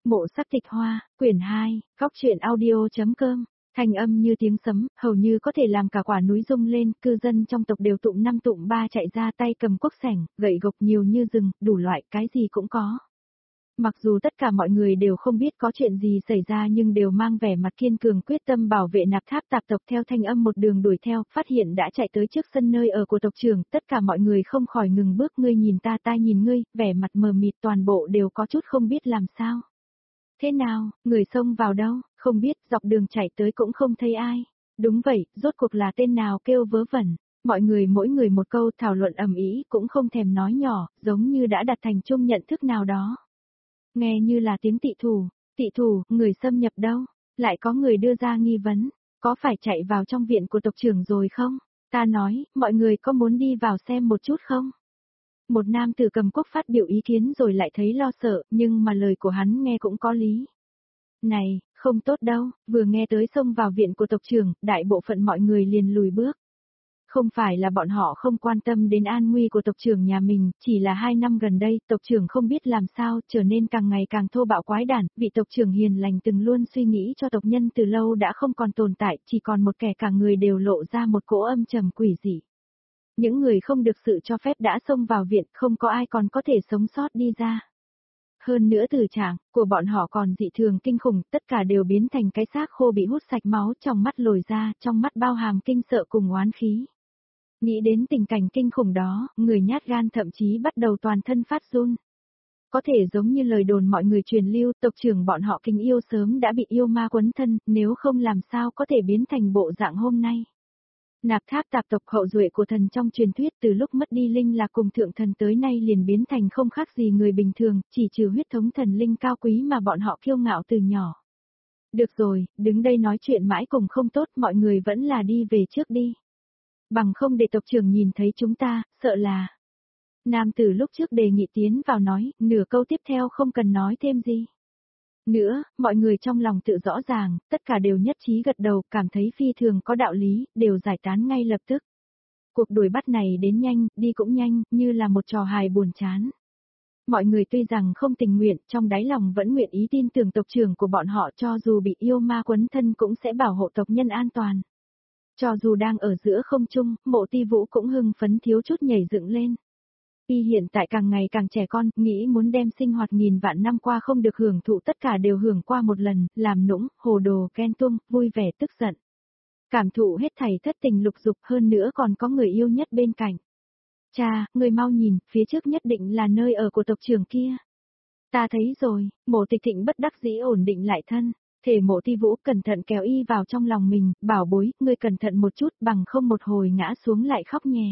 Mộ Sắc Tịch Hoa, quyển 2, góc truyện audio.com, thanh âm như tiếng sấm, hầu như có thể làm cả quả núi rung lên, cư dân trong tộc đều tụng năm tụng ba chạy ra tay cầm cuốc sẻng, gậy gộc nhiều như rừng, đủ loại cái gì cũng có. Mặc dù tất cả mọi người đều không biết có chuyện gì xảy ra nhưng đều mang vẻ mặt kiên cường quyết tâm bảo vệ Nạp Tháp tạp tộc theo thanh âm một đường đuổi theo, phát hiện đã chạy tới trước sân nơi ở của tộc trưởng, tất cả mọi người không khỏi ngừng bước, ngươi nhìn ta nhìn ngươi, vẻ mặt mờ mịt toàn bộ đều có chút không biết làm sao. Thế nào, người xông vào đâu, không biết, dọc đường chạy tới cũng không thấy ai. Đúng vậy, rốt cuộc là tên nào kêu vớ vẩn. Mọi người mỗi người một câu thảo luận ầm ĩ cũng không thèm nói nhỏ, giống như đã đặt thành chung nhận thức nào đó. Nghe như là tiếng tị thủ, người xâm nhập đâu? Lại có người đưa ra nghi vấn, có phải chạy vào trong viện của tộc trưởng rồi không? Ta nói, mọi người có muốn đi vào xem một chút không? Một nam tử cầm cuốc phát biểu ý kiến rồi lại thấy lo sợ, nhưng mà lời của hắn nghe cũng có lý. Này, không tốt đâu, vừa nghe tới xông vào viện của tộc trưởng, đại bộ phận mọi người liền lùi bước. Không phải là bọn họ không quan tâm đến an nguy của tộc trưởng nhà mình, chỉ là 2 năm gần đây, tộc trưởng không biết làm sao, trở nên càng ngày càng thô bạo quái đản, vị tộc trưởng hiền lành từng luôn suy nghĩ cho tộc nhân từ lâu đã không còn tồn tại, chỉ còn một kẻ cả người đều lộ ra một cỗ âm trầm quỷ dị. Những người không được sự cho phép đã xông vào viện, không có ai còn có thể sống sót đi ra. Hơn nữa tử trạng của bọn họ còn dị thường kinh khủng, tất cả đều biến thành cái xác khô bị hút sạch máu, trong mắt lồi ra, trong mắt bao hàm kinh sợ cùng oán khí. Nghĩ đến tình cảnh kinh khủng đó, người nhát gan thậm chí bắt đầu toàn thân phát run. Có thể giống như lời đồn mọi người truyền lưu, tộc trưởng bọn họ kính yêu sớm đã bị yêu ma quấn thân, nếu không làm sao có thể biến thành bộ dạng hôm nay. Nạp Tháp tạp tộc hậu duệ của thần trong truyền thuyết từ lúc mất đi linh lạc cùng thượng thần tới nay liền biến thành không khác gì người bình thường, chỉ trừ huyết thống thần linh cao quý mà bọn họ kiêu ngạo từ nhỏ. Được rồi, đứng đây nói chuyện mãi cùng không tốt, mọi người vẫn là đi về trước đi. Bằng không để tộc trưởng nhìn thấy chúng ta, sợ là. Nam tử lúc trước đề nghị tiến vào nói, nửa câu tiếp theo không cần nói thêm gì. Nữa, mọi người trong lòng tự rõ ràng, tất cả đều nhất trí gật đầu, cảm thấy phi thường có đạo lý, đều giải tán ngay lập tức. Cuộc đuổi bắt này đến nhanh, đi cũng nhanh, như là một trò hài buồn chán. Mọi người tuy rằng không tình nguyện, trong đáy lòng vẫn nguyện ý tin tưởng tộc trưởng của bọn họ cho dù bị yêu ma quấn thân cũng sẽ bảo hộ tộc nhân an toàn. Cho dù đang ở giữa không trung, Mộ Ti Vũ cũng hưng phấn thiếu chút nhảy dựng lên. Y hiện tại càng ngày càng trẻ con, nghĩ muốn đem sinh hoạt nghìn vạn năm qua không được hưởng thụ tất cả đều hưởng qua một lần, làm nũng, hồ đồ, ghen tuông, vui vẻ tức giận. Cảm thụ hết thảy thất tình lục dục, hơn nữa còn có người yêu nhất bên cạnh. Cha, người mau nhìn, phía trước nhất định là nơi ở của tộc trưởng kia. Ta thấy rồi, Mộ Tịch Thịnh bất đắc dĩ ổn định lại thân. Thể Mộ Ti Vũ cẩn thận kéo y vào trong lòng mình, bảo bối, ngươi cẩn thận một chút, bằng không một hồi ngã xuống lại khóc nhè.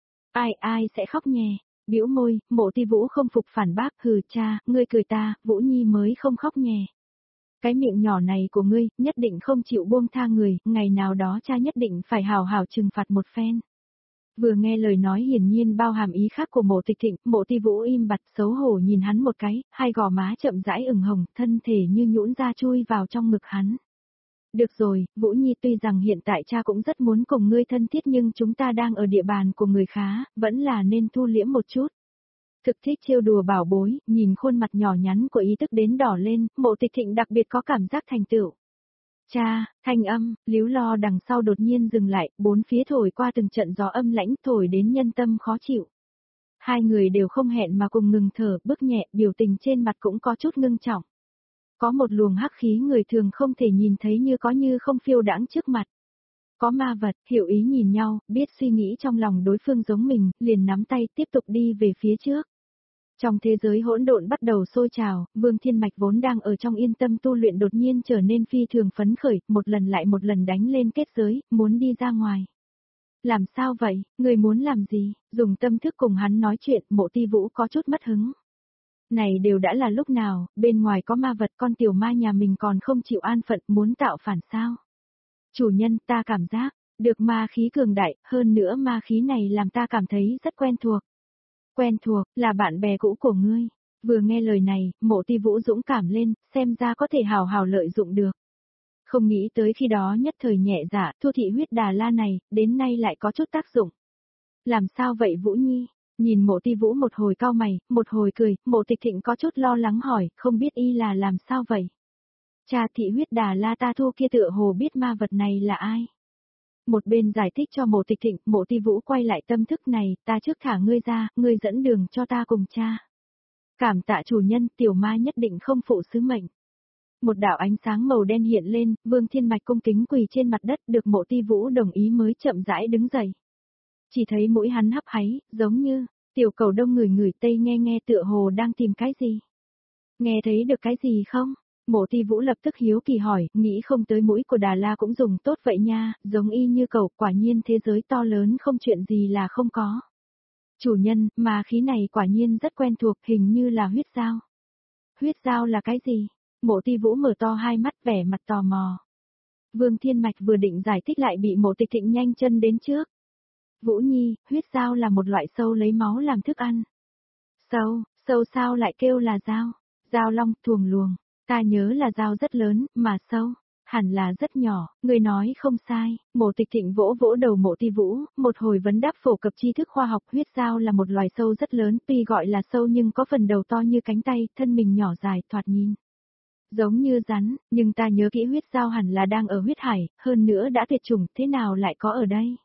Ai sẽ khóc nhè? Bĩu môi, Mộ Ti Vũ không phục phản bác, hừ cha, ngươi cười ta, Vũ Nhi mới không khóc nhè. Cái miệng nhỏ này của ngươi, nhất định không chịu buông tha người, ngày nào đó cha nhất định phải hào hào trừng phạt một phen. Vừa nghe lời nói hiển nhiên bao hàm ý khác của Mộ Tịch Thịnh, Mộ Ti Vũ im bặt xấu hổ nhìn hắn một cái, hai gò má chậm rãi ửng hồng, thân thể như nhũn ra chui vào trong ngực hắn. Được rồi, Vũ Nhi tuy rằng hiện tại cha cũng rất muốn cùng ngươi thân thiết nhưng chúng ta đang ở địa bàn của người khá, vẫn là nên thu liễm một chút. Thực thích trêu đùa bảo bối, nhìn khuôn mặt nhỏ nhắn của ý tức đến đỏ lên, Mộ Tịch Thịnh đặc biệt có cảm giác thành tựu. Cha, thanh âm, líu lo đằng sau đột nhiên dừng lại, bốn phía thổi qua từng trận gió âm lãnh thổi đến nhân tâm khó chịu. Hai người đều không hẹn mà cùng ngừng thở, bước nhẹ, biểu tình trên mặt cũng có chút ngưng trọng. Có một luồng hắc khí người thường không thể nhìn thấy như không phiêu đãng trước mặt. Có ma vật, hiểu ý nhìn nhau, biết suy nghĩ trong lòng đối phương giống mình, liền nắm tay tiếp tục đi về phía trước. Trong thế giới hỗn độn bắt đầu sôi trào, Vương Thiên Mạch vốn đang ở trong yên tâm tu luyện đột nhiên trở nên phi thường phấn khởi, một lần lại một lần đánh lên kết giới, muốn đi ra ngoài. Làm sao vậy, người muốn làm gì? Dùng tâm thức cùng hắn nói chuyện, Mộ Ti Vũ có chút mất hứng. Này đều đã là lúc nào, bên ngoài có ma vật, con tiểu ma nhà mình còn không chịu an phận, muốn tạo phản sao? Chủ nhân, ta cảm giác, được ma khí cường đại, hơn nữa ma khí này làm ta cảm thấy rất quen thuộc. Quen thuộc, là bạn bè cũ của ngươi. Vừa nghe lời này, Mộ Ti Vũ dũng cảm lên, xem ra có thể hào hào lợi dụng được. Không nghĩ tới khi đó nhất thời nhẹ dạ, Thu Thị huyết Đà La này, đến nay lại có chút tác dụng. Làm sao vậy Vũ Nhi? Nhìn Mộ Ti Vũ một hồi cau mày, một hồi cười, Mộ Tịch Thịnh có chút lo lắng hỏi, không biết y là làm sao vậy? Cha, thị huyết Đà La ta thu kia tựa hồ biết ma vật này là ai? Một bên giải thích cho Mộ Tịch Thịnh, Mộ Ti Vũ quay lại tâm thức này, ta trước thả ngươi ra, ngươi dẫn đường cho ta cùng cha. Cảm tạ chủ nhân, tiểu ma nhất định không phụ sứ mệnh. Một đạo ánh sáng màu đen hiện lên, Vương Thiên Mạch cung kính quỳ trên mặt đất, được Mộ Ti Vũ đồng ý mới chậm rãi đứng dậy. Chỉ thấy mũi hắn hấp háy, giống như tiểu cầu đông người người tây nghe nghe tựa hồ đang tìm cái gì. Nghe thấy được cái gì không? Mộ Ti Vũ lập tức hiếu kỳ hỏi, nghĩ không tới mũi của Đà La cũng dùng tốt vậy nha, giống y như cầu, quả nhiên thế giới to lớn không chuyện gì là không có. Chủ nhân, mà khí này quả nhiên rất quen thuộc, hình như là huyết dao. Huyết dao là cái gì? Mộ Ti Vũ mở to hai mắt vẻ mặt tò mò. Vương Thiên Mạch vừa định giải thích lại bị Mộ Tịch Thịnh nhanh chân đến trước. Vũ Nhi, huyết dao là một loại sâu lấy máu làm thức ăn. Sâu sao lại kêu là dao? Dao long, thuồng luồng. Ta nhớ là dao rất lớn, mà sâu, hẳn là rất nhỏ, người nói không sai. Mộ Tịch Thịnh vỗ vỗ đầu Mộ Ti Vũ, một hồi vấn đáp phổ cập tri thức khoa học. Huyết dao là một loài sâu rất lớn, tuy gọi là sâu nhưng có phần đầu to như cánh tay, thân mình nhỏ dài, thoạt nhìn giống như rắn, nhưng ta nhớ kỹ huyết dao hẳn là đang ở huyết hải, hơn nữa đã tuyệt chủng, thế nào lại có ở đây?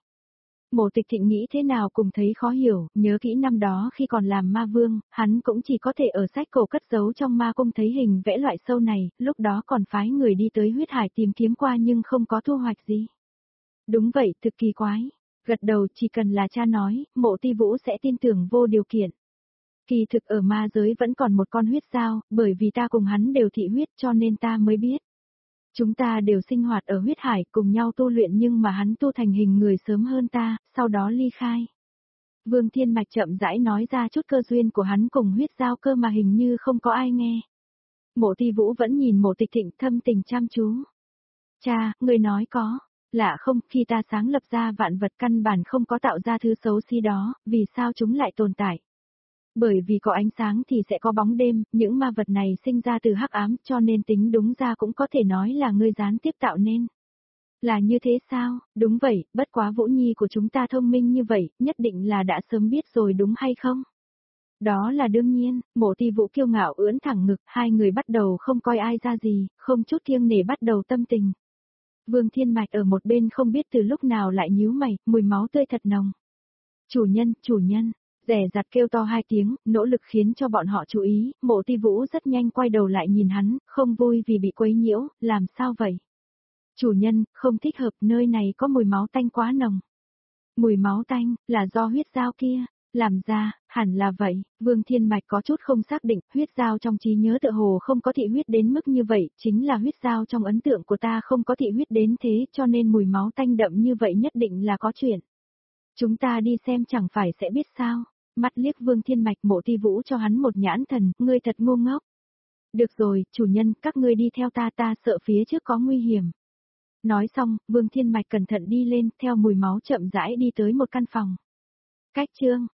Mộ Tịch Thịnh nghĩ thế nào cũng thấy khó hiểu, nhớ kỹ năm đó khi còn làm ma vương, hắn cũng chỉ có thể ở sách cổ cất giấu trong ma cung thấy hình vẽ loại sâu này, lúc đó còn phái người đi tới huyết hải tìm kiếm qua nhưng không có thu hoạch gì. Đúng vậy, thực kỳ quái. Gật đầu, chỉ cần là cha nói, Mộ Ti Vũ sẽ tin tưởng vô điều kiện. Kỳ thực ở ma giới vẫn còn một con huyết dao, bởi vì ta cùng hắn đều thị huyết cho nên ta mới biết. Chúng ta đều sinh hoạt ở huyết hải cùng nhau tu luyện nhưng mà hắn tu thành hình người sớm hơn ta, sau đó ly khai. Vương Thiên Mạch chậm rãi nói ra chút cơ duyên của hắn cùng huyết dao cơ mà hình như không có ai nghe. Mộ Ti Vũ vẫn nhìn Mộ Tịch Thịnh thâm tình chăm chú. Cha, người nói có. Lạ không, khi ta sáng lập ra vạn vật căn bản không có tạo ra thứ xấu xí đó, vì sao chúng lại tồn tại? Bởi vì có ánh sáng thì sẽ có bóng đêm, những ma vật này sinh ra từ hắc ám cho nên tính đúng ra cũng có thể nói là ngươi gián tiếp tạo nên. Là như thế sao? Đúng vậy, bất quá Vũ Nhi của chúng ta thông minh như vậy, nhất định là đã sớm biết rồi đúng hay không? Đó là đương nhiên, Mộ Ti Vũ kiêu ngạo ưỡn thẳng ngực, hai người bắt đầu không coi ai ra gì, không chút kiêng nể bắt đầu tâm tình. Vương Thiên Mạch ở một bên không biết từ lúc nào lại nhíu mày, mùi máu tươi thật nồng. Chủ nhân. Rẻ rặt kêu to hai tiếng, nỗ lực khiến cho bọn họ chú ý, Mộ Ti Vũ rất nhanh quay đầu lại nhìn hắn, không vui vì bị quấy nhiễu, làm sao vậy? Chủ nhân, không thích hợp, nơi này có mùi máu tanh quá nồng. Mùi máu tanh, là do huyết dao kia, làm ra, hẳn là vậy, Vương Thiên Mạch có chút không xác định, huyết dao trong trí nhớ tựa hồ không có thị huyết đến mức như vậy, chính là huyết dao trong ấn tượng của ta không có thị huyết đến thế cho nên mùi máu tanh đậm như vậy nhất định là có chuyện. Chúng ta đi xem chẳng phải sẽ biết sao. Mắt liếc Vương Thiên Mạch, Mộ Ti Vũ cho hắn một nhãn thần, ngươi thật ngu ngốc. Được rồi, chủ nhân, các ngươi đi theo ta sợ phía trước có nguy hiểm. Nói xong, Vương Thiên Mạch cẩn thận đi lên, theo mùi máu chậm rãi đi tới một căn phòng. Cách chương,